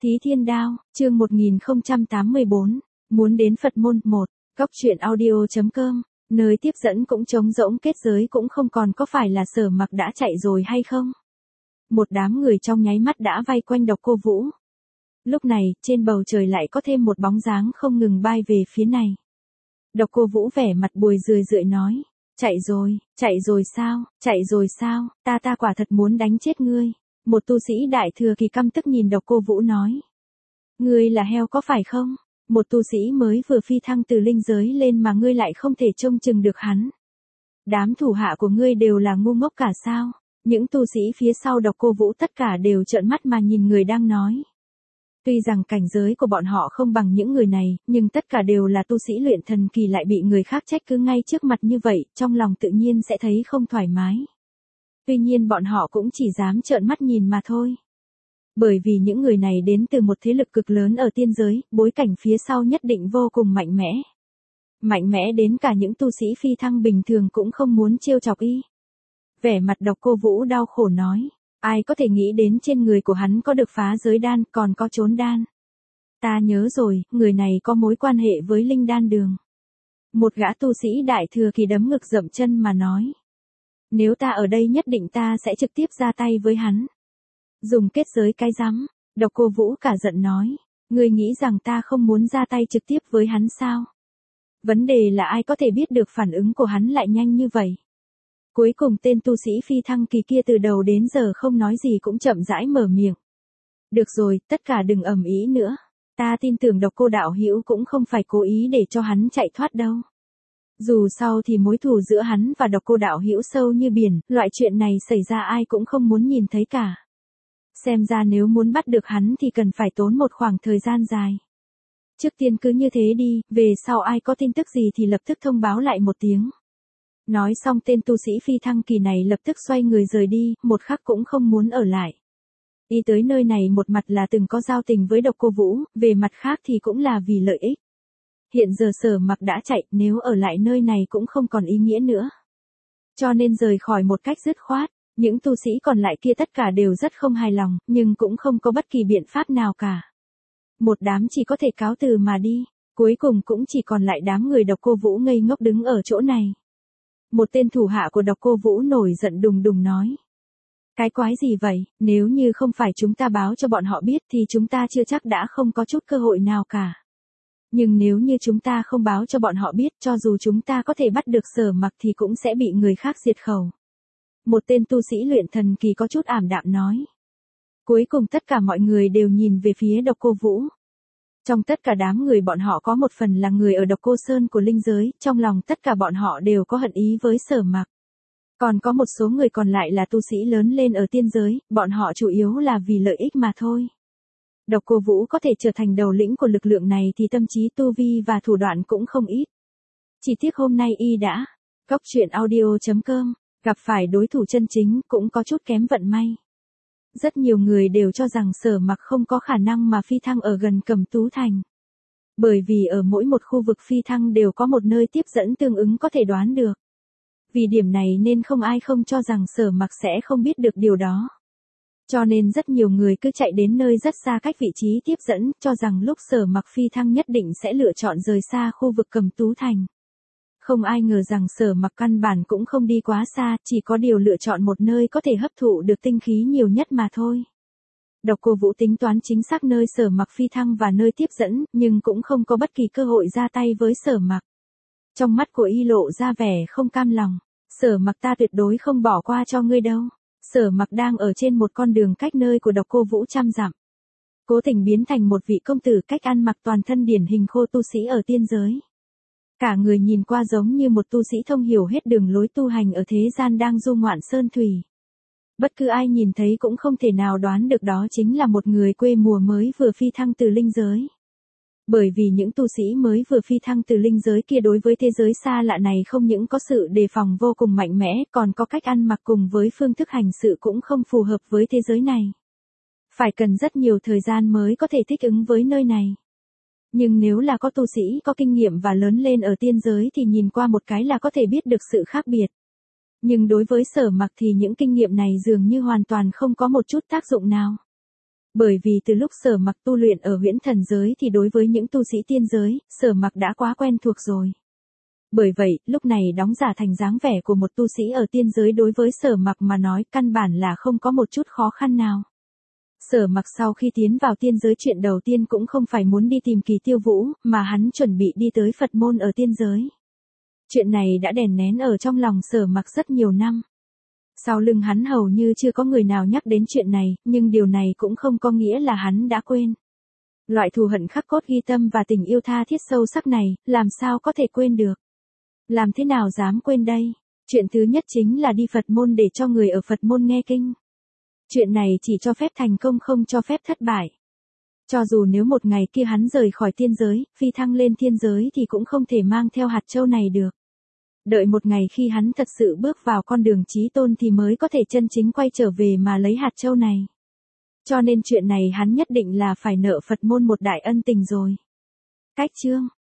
Thí Thiên Đao, chương 1084, muốn đến Phật môn 1, Góc truyện audio.com, nơi tiếp dẫn cũng trống rỗng kết giới cũng không còn có phải là Sở Mặc đã chạy rồi hay không? Một đám người trong nháy mắt đã vây quanh Độc Cô Vũ. Lúc này, trên bầu trời lại có thêm một bóng dáng không ngừng bay về phía này. Độc Cô Vũ vẻ mặt buồn rười nói, chạy rồi sao, ta quả thật muốn đánh chết ngươi. Một tu sĩ đại thừa kỳ căm tức nhìn Độc Cô Vũ nói. Ngươi là heo có phải không? Một tu sĩ mới vừa phi thăng từ linh giới lên mà ngươi lại không thể trông chừng được hắn. Đám thủ hạ của ngươi đều là ngu ngốc cả sao? Những tu sĩ phía sau Độc Cô Vũ tất cả đều trợn mắt mà nhìn người đang nói. Tuy rằng cảnh giới của bọn họ không bằng những người này, nhưng tất cả đều là tu sĩ luyện thần kỳ lại bị người khác trách cứ ngay trước mặt như vậy, trong lòng tự nhiên sẽ thấy không thoải mái. Tuy nhiên bọn họ cũng chỉ dám trợn mắt nhìn mà thôi. Bởi vì những người này đến từ một thế lực cực lớn ở tiên giới, bối cảnh phía sau nhất định vô cùng mạnh mẽ. Mạnh mẽ đến cả những tu sĩ phi thăng bình thường cũng không muốn trêu chọc y. Vẻ mặt Độc Cô Vũ đau khổ nói, ai có thể nghĩ đến trên người của hắn có được phá giới đan còn có trốn đan. Ta nhớ rồi, người này có mối quan hệ với linh đan đường. Một gã tu sĩ đại thừa kỳ đấm ngực dậm chân mà nói. Nếu ta ở đây nhất định ta sẽ trực tiếp ra tay với hắn. Dùng kết giới cái rắm, Độc Cô Vũ cả giận nói. Ngươi nghĩ rằng ta không muốn ra tay trực tiếp với hắn sao? Vấn đề là ai có thể biết được phản ứng của hắn lại nhanh như vậy? Cuối cùng tên tu sĩ phi thăng kỳ kia từ đầu đến giờ không nói gì cũng chậm rãi mở miệng. Được rồi, tất cả đừng ầm ĩ nữa. Ta tin tưởng Độc Cô đạo hữu cũng không phải cố ý để cho hắn chạy thoát đâu. Dù sao thì mối thù giữa hắn và Độc Cô đạo hữu sâu như biển, loại chuyện này xảy ra ai cũng không muốn nhìn thấy cả. Xem ra nếu muốn bắt được hắn thì cần phải tốn một khoảng thời gian dài. Trước tiên cứ như thế đi, về sau ai có tin tức gì thì lập tức thông báo lại một tiếng. Nói xong tên tu sĩ phi thăng kỳ này lập tức xoay người rời đi, một khắc cũng không muốn ở lại. Y tới nơi này một mặt là từng có giao tình với Độc Cô Vũ, về mặt khác thì cũng là vì lợi ích. Hiện giờ Sở Mặc đã chạy, nếu ở lại nơi này cũng không còn ý nghĩa nữa. Cho nên rời khỏi một cách dứt khoát, những tu sĩ còn lại kia tất cả đều rất không hài lòng, nhưng cũng không có bất kỳ biện pháp nào cả. Một đám chỉ có thể cáo từ mà đi, cuối cùng cũng chỉ còn lại đám người Độc Cô Vũ ngây ngốc đứng ở chỗ này. Một tên thủ hạ của Độc Cô Vũ nổi giận đùng đùng nói. Cái quái gì vậy, nếu như không phải chúng ta báo cho bọn họ biết thì chúng ta chưa chắc đã không có chút cơ hội nào cả. Nhưng nếu như chúng ta không báo cho bọn họ biết cho dù chúng ta có thể bắt được Sở Mặc thì cũng sẽ bị người khác diệt khẩu. Một tên tu sĩ luyện thần kỳ có chút ảm đạm nói. Cuối cùng tất cả mọi người đều nhìn về phía Độc Cô Vũ. Trong tất cả đám người bọn họ có một phần là người ở Độc Cô Sơn của linh giới, trong lòng tất cả bọn họ đều có hận ý với Sở Mặc. Còn có một số người còn lại là tu sĩ lớn lên ở tiên giới, bọn họ chủ yếu là vì lợi ích mà thôi. Độc Cô Vũ có thể trở thành đầu lĩnh của lực lượng này thì tâm trí tu vi và thủ đoạn cũng không ít. Chỉ tiếc hôm nay y đã, Góc truyện audio.com, gặp phải đối thủ chân chính cũng có chút kém vận may. Rất nhiều người đều cho rằng Sở Mặc không có khả năng mà phi thăng ở gần Cẩm Tú Thành. Bởi vì ở mỗi một khu vực phi thăng đều có một nơi tiếp dẫn tương ứng có thể đoán được. Vì điểm này nên không ai không cho rằng Sở Mặc sẽ không biết được điều đó. Cho nên rất nhiều người cứ chạy đến nơi rất xa cách vị trí tiếp dẫn, cho rằng lúc Sở Mặc phi thăng nhất định sẽ lựa chọn rời xa khu vực Cẩm Tú Thành. Không ai ngờ rằng Sở Mặc căn bản cũng không đi quá xa, chỉ có điều lựa chọn một nơi có thể hấp thụ được tinh khí nhiều nhất mà thôi. Độc Cô Vũ tính toán chính xác nơi Sở Mặc phi thăng và nơi tiếp dẫn, nhưng cũng không có bất kỳ cơ hội ra tay với Sở Mặc. Trong mắt của y lộ ra vẻ không cam lòng. Sở Mặc ta tuyệt đối không bỏ qua cho ngươi đâu. Sở Mặc đang ở trên một con đường cách nơi của Độc Cô Vũ trăm dặm. Cố tình biến thành một vị công tử cách ăn mặc toàn thân điển hình khô tu sĩ ở tiên giới. Cả người nhìn qua giống như một tu sĩ thông hiểu hết đường lối tu hành ở thế gian đang du ngoạn sơn thủy. Bất cứ ai nhìn thấy cũng không thể nào đoán được đó chính là một người quê mùa mới vừa phi thăng từ linh giới. Bởi vì những tu sĩ mới vừa phi thăng từ linh giới kia đối với thế giới xa lạ này không những có sự đề phòng vô cùng mạnh mẽ, còn có cách ăn mặc cùng với phương thức hành sự cũng không phù hợp với thế giới này. Phải cần rất nhiều thời gian mới có thể thích ứng với nơi này. Nhưng nếu là có tu sĩ có kinh nghiệm và lớn lên ở tiên giới thì nhìn qua một cái là có thể biết được sự khác biệt. Nhưng đối với Sở Mặc thì những kinh nghiệm này dường như hoàn toàn không có một chút tác dụng nào. Bởi vì từ lúc Sở Mặc tu luyện ở huyễn thần giới thì đối với những tu sĩ tiên giới, Sở Mặc đã quá quen thuộc rồi. Bởi vậy, lúc này đóng giả thành dáng vẻ của một tu sĩ ở tiên giới đối với Sở Mặc mà nói căn bản là không có một chút khó khăn nào. Sở Mặc sau khi tiến vào tiên giới chuyện đầu tiên cũng không phải muốn đi tìm Kỳ Tiêu Vũ, mà hắn chuẩn bị đi tới Phật môn ở tiên giới. Chuyện này đã đè nén ở trong lòng Sở Mặc rất nhiều năm. Sau lưng hắn hầu như chưa có người nào nhắc đến chuyện này, nhưng điều này cũng không có nghĩa là hắn đã quên. Loại thù hận khắc cốt ghi tâm và tình yêu tha thiết sâu sắc này, làm sao có thể quên được? Làm thế nào dám quên đây? Chuyện thứ nhất chính là đi Phật môn để cho người ở Phật môn nghe kinh. Chuyện này chỉ cho phép thành công không cho phép thất bại. Cho dù nếu một ngày kia hắn rời khỏi tiên giới, phi thăng lên thiên giới thì cũng không thể mang theo hạt châu này được. Đợi một ngày khi hắn thật sự bước vào con đường chí tôn thì mới có thể chân chính quay trở về mà lấy hạt châu này. Cho nên chuyện này hắn nhất định là phải nợ Phật môn một đại ân tình rồi. Cách chương